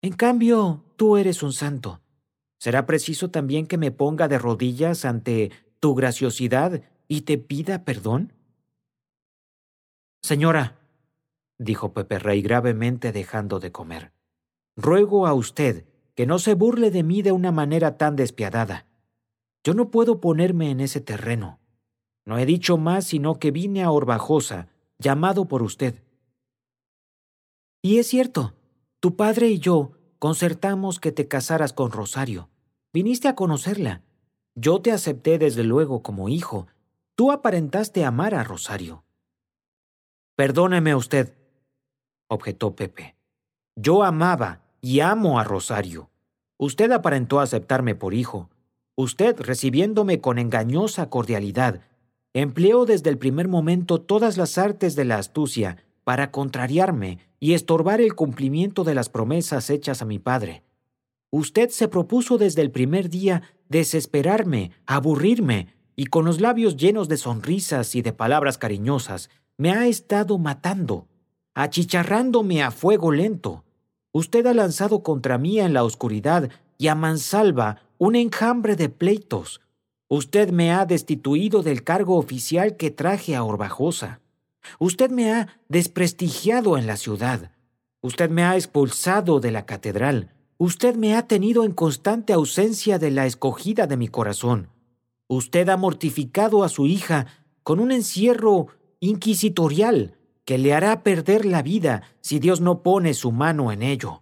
En cambio, tú eres un santo. ¿Será preciso también que me ponga de rodillas ante tu graciosidad y te pida perdón? Señora, dijo Pepe Rey gravemente dejando de comer, ruego a usted que no se burle de mí de una manera tan despiadada. Yo no puedo ponerme en ese terreno. No he dicho más sino que vine a Orbajosa, llamado por usted. Y es cierto, tu padre y yo concertamos que te casaras con Rosario. Viniste a conocerla. Yo te acepté desde luego como hijo. Tú aparentaste amar a Rosario. Perdóneme usted, objetó Pepe. Yo amaba y amo a Rosario. Usted aparentó aceptarme por hijo. Usted, recibiéndome con engañosa cordialidad, empleó desde el primer momento todas las artes de la astucia para contrariarme y estorbar el cumplimiento de las promesas hechas a mi padre. Usted se propuso desde el primer día desesperarme, aburrirme, y con los labios llenos de sonrisas y de palabras cariñosas, me ha estado matando, achicharrándome a fuego lento. Usted ha lanzado contra mí en la oscuridad y a mansalva un enjambre de pleitos. Usted me ha destituido del cargo oficial que traje a Orbajosa. Usted me ha desprestigiado en la ciudad. Usted me ha expulsado de la catedral. Usted me ha tenido en constante ausencia de la escogida de mi corazón. Usted ha mortificado a su hija con un encierro inquisitorial que le hará perder la vida si Dios no pone su mano en ello.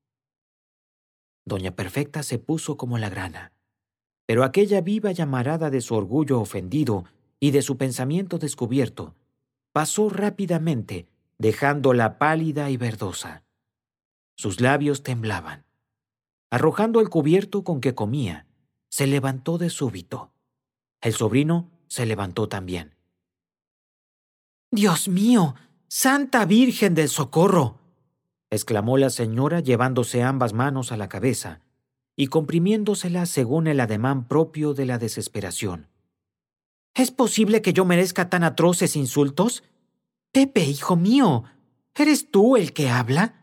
Doña Perfecta se puso como la grana, pero aquella viva llamarada de su orgullo ofendido y de su pensamiento descubierto pasó rápidamente, dejándola pálida y verdosa. Sus labios temblaban. Arrojando el cubierto con que comía, se levantó de súbito. El sobrino se levantó también. «¡Dios mío! ¡Santa Virgen del Socorro!», exclamó la señora llevándose ambas manos a la cabeza y comprimiéndoselas según el ademán propio de la desesperación. «¿Es posible que yo merezca tan atroces insultos? Pepe, hijo mío, ¿eres tú el que habla?